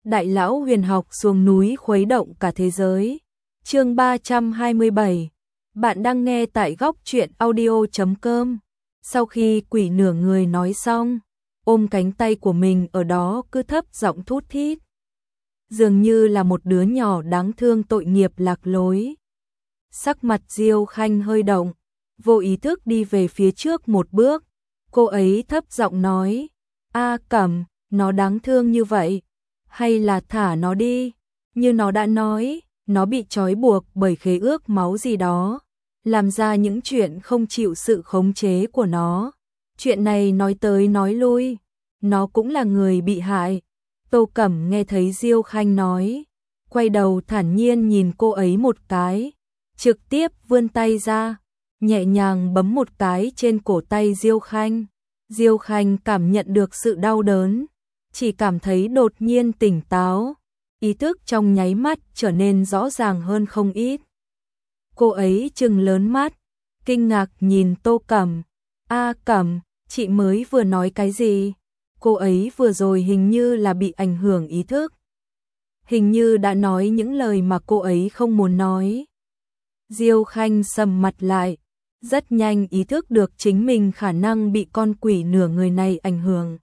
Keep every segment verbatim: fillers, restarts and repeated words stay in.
Đại lão huyền học xuống núi khuấy động cả thế giới. Chương ba trăm hai mươi bảy. Bạn đang nghe tại góc truyện audio chấm com. Sau khi quỷ nửa người nói xong, ôm cánh tay của mình ở đó cứ thấp giọng thút thít. Dường như là một đứa nhỏ đáng thương tội nghiệp lạc lối. Sắc mặt Diêu Khanh hơi động, vô ý thức đi về phía trước một bước. Cô ấy thấp giọng nói, A Cẩm, nó đáng thương như vậy, hay là thả nó đi. Như nó đã nói, nó bị trói buộc bởi khế ước máu gì đó, làm ra những chuyện không chịu sự khống chế của nó. Chuyện này nói tới nói lui, nó cũng là người bị hại. Tô Cẩm nghe thấy Diêu Khanh nói, quay đầu thản nhiên nhìn cô ấy một cái, trực tiếp vươn tay ra, nhẹ nhàng bấm một cái trên cổ tay Diêu Khanh. Diêu Khanh cảm nhận được sự đau đớn, chỉ cảm thấy đột nhiên tỉnh táo, ý thức trong nháy mắt trở nên rõ ràng hơn không ít. Cô ấy trừng lớn mắt, kinh ngạc nhìn Tô Cẩm. A Cẩm, chị mới vừa nói cái gì? Cô ấy vừa rồi hình như là bị ảnh hưởng ý thức. Hình như đã nói những lời mà cô ấy không muốn nói. Diêu Khanh sầm mặt lại, rất nhanh ý thức được chính mình khả năng bị con quỷ nửa người này ảnh hưởng.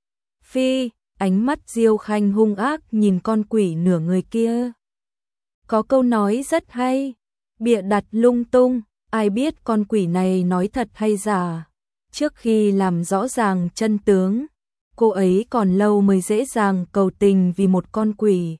Phi, ánh mắt Diêu Khanh hung ác nhìn con quỷ nửa người kia. Có câu nói rất hay, bịa đặt lung tung, ai biết con quỷ này nói thật hay giả. Trước khi làm rõ ràng chân tướng, cô ấy còn lâu mới dễ dàng cầu tình vì một con quỷ.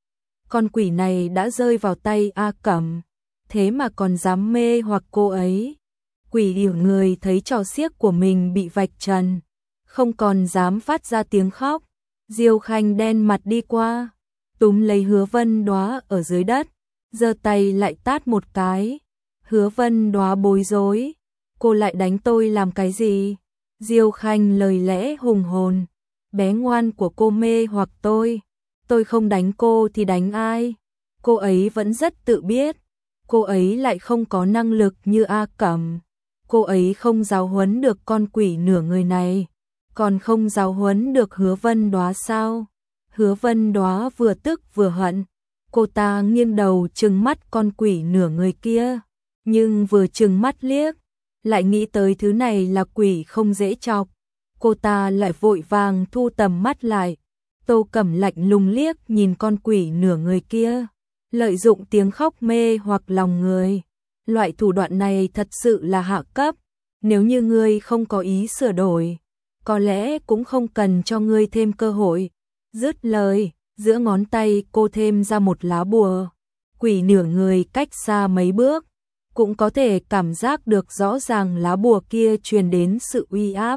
Con quỷ này đã rơi vào tay A Cẩm, thế mà còn dám mê hoặc cô ấy. Quỷ điểu người thấy trò xiếc của mình bị vạch trần, không còn dám phát ra tiếng khóc. Diêu Khanh đen mặt đi qua, túm lấy Hứa Vân Đóa ở dưới đất, giơ tay lại tát một cái. Hứa Vân Đóa bối rối, cô lại đánh tôi làm cái gì? Diêu Khanh lời lẽ hùng hồn, bé ngoan của cô mê hoặc tôi, tôi không đánh cô thì đánh ai? Cô ấy vẫn rất tự biết, cô ấy lại không có năng lực như A Cẩm. Cô ấy không giáo huấn được con quỷ nửa người này, còn không giáo huấn được Hứa Vân Đóa sao? Hứa Vân Đóa vừa tức vừa hận, cô ta nghiêng đầu trừng mắt con quỷ nửa người kia, nhưng vừa trừng mắt liếc, lại nghĩ tới thứ này là quỷ không dễ chọc, cô ta lại vội vàng thu tầm mắt lại. Tô Cẩm lạnh lùng liếc nhìn con quỷ nửa người kia, lợi dụng tiếng khóc mê hoặc lòng người. Loại thủ đoạn này thật sự là hạ cấp, nếu như ngươi không có ý sửa đổi, có lẽ cũng không cần cho ngươi thêm cơ hội. Dứt lời, giữa ngón tay cô thêm ra một lá bùa. Quỷ nửa người cách xa mấy bước, cũng có thể cảm giác được rõ ràng lá bùa kia truyền đến sự uy áp.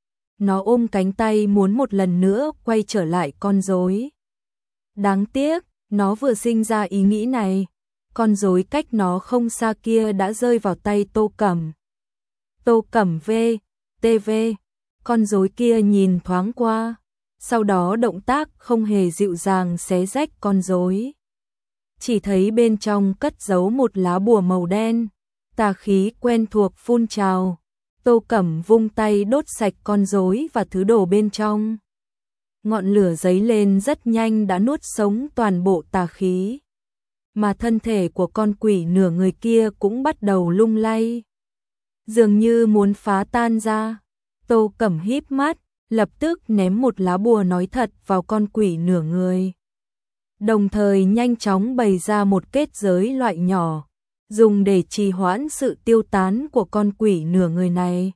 Nó ôm cánh tay muốn một lần nữa quay trở lại con rối. Đáng tiếc, nó vừa sinh ra ý nghĩ này, con rối cách nó không xa kia đã rơi vào tay Tô Cẩm. Tô Cẩm v, tê vê, con rối kia nhìn thoáng qua, sau đó động tác không hề dịu dàng xé rách con rối. Chỉ thấy bên trong cất giấu một lá bùa màu đen, tà khí quen thuộc phun trào. Tô Cẩm vung tay đốt sạch con rối và thứ đồ bên trong. Ngọn lửa giấy lên rất nhanh đã nuốt sống toàn bộ tà khí, mà thân thể của con quỷ nửa người kia cũng bắt đầu lung lay, dường như muốn phá tan ra. Tô Cẩm híp mắt, lập tức ném một lá bùa nói thật vào con quỷ nửa người, đồng thời nhanh chóng bày ra một kết giới loại nhỏ, dùng để trì hoãn sự tiêu tán của con quỷ nửa người này.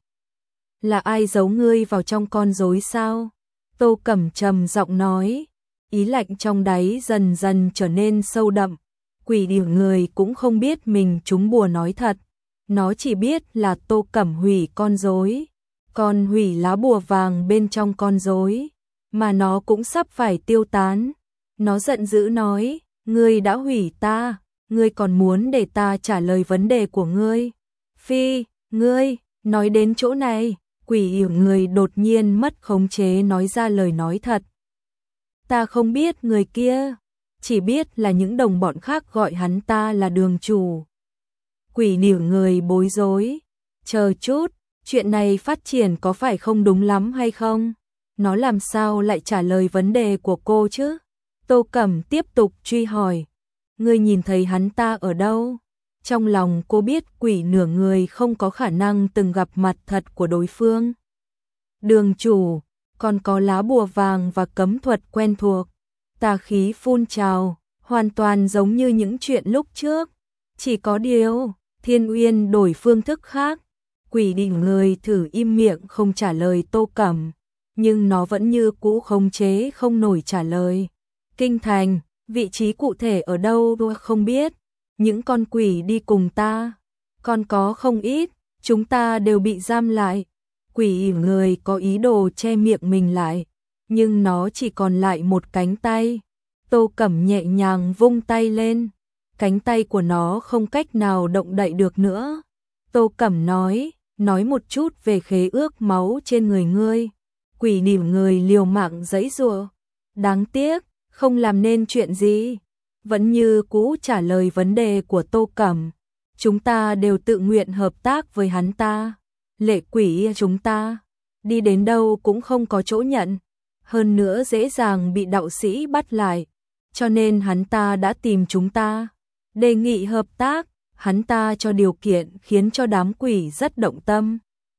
Là ai giấu ngươi vào trong con rối sao? Tô Cẩm trầm giọng nói, ý lạnh trong đáy dần dần trở nên sâu đậm. Quỷ điểu người cũng không biết mình trúng bùa nói thật, nó chỉ biết là Tô Cẩm hủy con rối, còn hủy lá bùa vàng bên trong con rối, mà nó cũng sắp phải tiêu tán. Nó giận dữ nói, ngươi đã hủy ta, ngươi còn muốn để ta trả lời vấn đề của ngươi? Phi, ngươi, nói đến chỗ này, quỷ điểu người đột nhiên mất khống chế nói ra lời nói thật. Ta không biết người kia, chỉ biết là những đồng bọn khác gọi hắn ta là đường chủ. Quỷ điểu người bối rối, chờ chút, chuyện này phát triển có phải không đúng lắm hay không? Nó làm sao lại trả lời vấn đề của cô chứ? Tô Cẩm tiếp tục truy hỏi, ngươi nhìn thấy hắn ta ở đâu? Trong lòng cô biết quỷ nửa người không có khả năng từng gặp mặt thật của đối phương. Đường chủ, còn có lá bùa vàng và cấm thuật quen thuộc, tà khí phun trào, hoàn toàn giống như những chuyện lúc trước. Chỉ có điều, Thiên Uyên đổi phương thức khác. Quỷ đỉnh người thử im miệng không trả lời Tô Cẩm, nhưng nó vẫn như cũ khống chế không nổi trả lời. Kinh thành, vị trí cụ thể ở đâu tôi không biết, những con quỷ đi cùng ta, còn có không ít, chúng ta đều bị giam lại. Quỷ người có ý đồ che miệng mình lại, nhưng nó chỉ còn lại một cánh tay. Tô Cẩm nhẹ nhàng vung tay lên, cánh tay của nó không cách nào động đậy được nữa. Tô Cẩm nói, nói một chút về khế ước máu trên người ngươi. Quỷ nỉm người liều mạng giãy giụa, đáng tiếc, không làm nên chuyện gì. Vẫn như cũ trả lời vấn đề của Tô Cẩm. Chúng ta đều tự nguyện hợp tác với hắn ta. Lệ quỷ chúng ta, đi đến đâu cũng không có chỗ nhận. Hơn nữa dễ dàng bị đạo sĩ bắt lại. Cho nên hắn ta đã tìm chúng ta, đề nghị hợp tác. Hắn ta cho điều kiện khiến cho đám quỷ rất động tâm.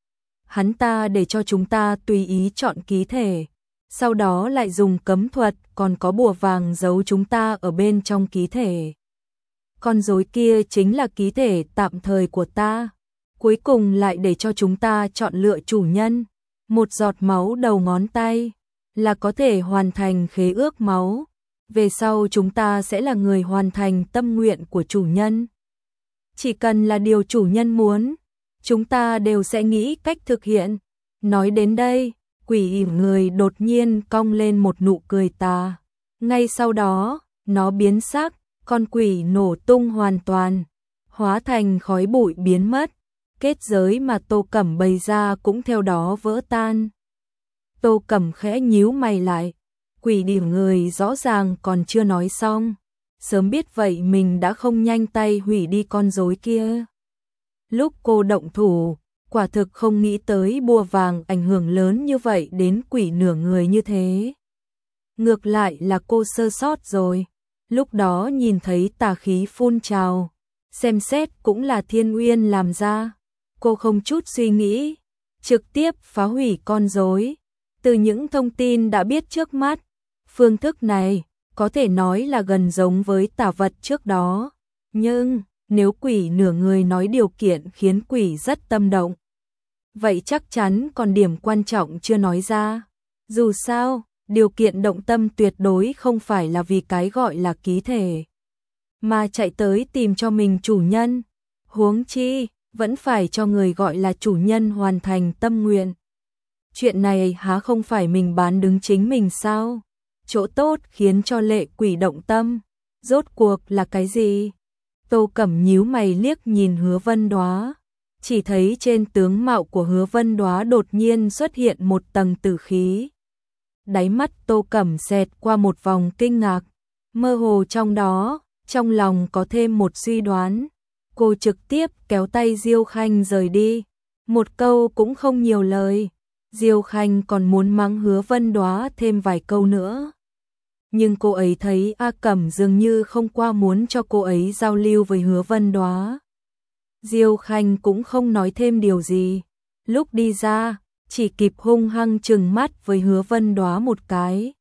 Hắn ta để cho chúng ta tùy ý chọn ký thể, sau đó lại dùng cấm thuật còn có bùa vàng giấu chúng ta ở bên trong ký thể. Con rối kia chính là ký thể tạm thời của ta. Cuối cùng lại để cho chúng ta chọn lựa chủ nhân. Một giọt máu đầu ngón tay là có thể hoàn thành khế ước máu. Về sau chúng ta sẽ là người hoàn thành tâm nguyện của chủ nhân. Chỉ cần là điều chủ nhân muốn, chúng ta đều sẽ nghĩ cách thực hiện. Nói đến đây, quỷ người đột nhiên cong lên một nụ cười tà. Ngay sau đó, nó biến sắc, con quỷ nổ tung hoàn toàn, hóa thành khói bụi biến mất. Kết giới mà Tô Cẩm bày ra cũng theo đó vỡ tan. Tô Cẩm khẽ nhíu mày lại, quỷ điểm người rõ ràng còn chưa nói xong. Sớm biết vậy mình đã không nhanh tay hủy đi con rối kia. Lúc cô động thủ, quả thực không nghĩ tới bùa vàng ảnh hưởng lớn như vậy đến quỷ nửa người như thế. Ngược lại là cô sơ sót rồi. Lúc đó nhìn thấy tà khí phun trào, xem xét cũng là Thiên Uyên làm ra. Cô không chút suy nghĩ, trực tiếp phá hủy con rối. Từ những thông tin đã biết trước mắt, phương thức này có thể nói là gần giống với tà vật trước đó. Nhưng, nếu quỷ nửa người nói điều kiện khiến quỷ rất tâm động, vậy chắc chắn còn điểm quan trọng chưa nói ra. Dù sao, điều kiện động tâm tuyệt đối không phải là vì cái gọi là ký thể, mà chạy tới tìm cho mình chủ nhân. Huống chi, vẫn phải cho người gọi là chủ nhân hoàn thành tâm nguyện. Chuyện này há không phải mình bán đứng chính mình sao? Chỗ tốt khiến cho lệ quỷ động tâm, rốt cuộc là cái gì? Tô Cẩm nhíu mày liếc nhìn Hứa Vân Đóa, chỉ thấy trên tướng mạo của Hứa Vân Đóa đột nhiên xuất hiện một tầng tử khí. Đáy mắt Tô Cẩm xẹt qua một vòng kinh ngạc, mơ hồ trong đó, trong lòng có thêm một suy đoán. Cô trực tiếp kéo tay Diêu Khanh rời đi, một câu cũng không nhiều lời. Diêu Khanh còn muốn mắng Hứa Vân Đóa thêm vài câu nữa. Nhưng cô ấy thấy A Cẩm dường như không qua muốn cho cô ấy giao lưu với Hứa Vân Đóa. Diêu Khanh cũng không nói thêm điều gì. Lúc đi ra, chỉ kịp hung hăng trừng mắt với Hứa Vân Đóa một cái.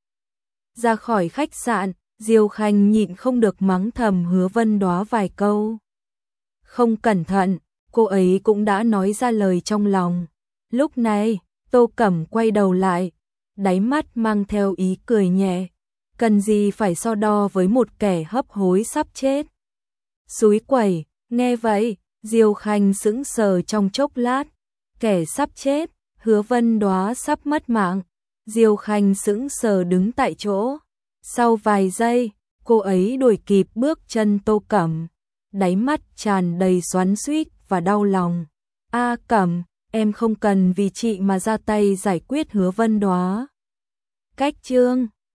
Ra khỏi khách sạn, Diêu Khanh nhịn không được mắng thầm Hứa Vân Đóa vài câu. Không cẩn thận, cô ấy cũng đã nói ra lời trong lòng. Lúc này, Tô Cẩm quay đầu lại, đáy mắt mang theo ý cười nhẹ. Cần gì phải so đo với một kẻ hấp hối sắp chết. Xúi quẩy, nghe vậy, Diêu Khanh sững sờ trong chốc lát. Kẻ sắp chết, Hứa Vân Đóa sắp mất mạng. Diêu Khanh sững sờ đứng tại chỗ. Sau vài giây, cô ấy đuổi kịp bước chân Tô Cẩm. Đáy mắt tràn đầy xoắn xuýt và đau lòng. A Cẩm, em không cần vì chị mà ra tay giải quyết Hứa Vân Đóa. Cách chương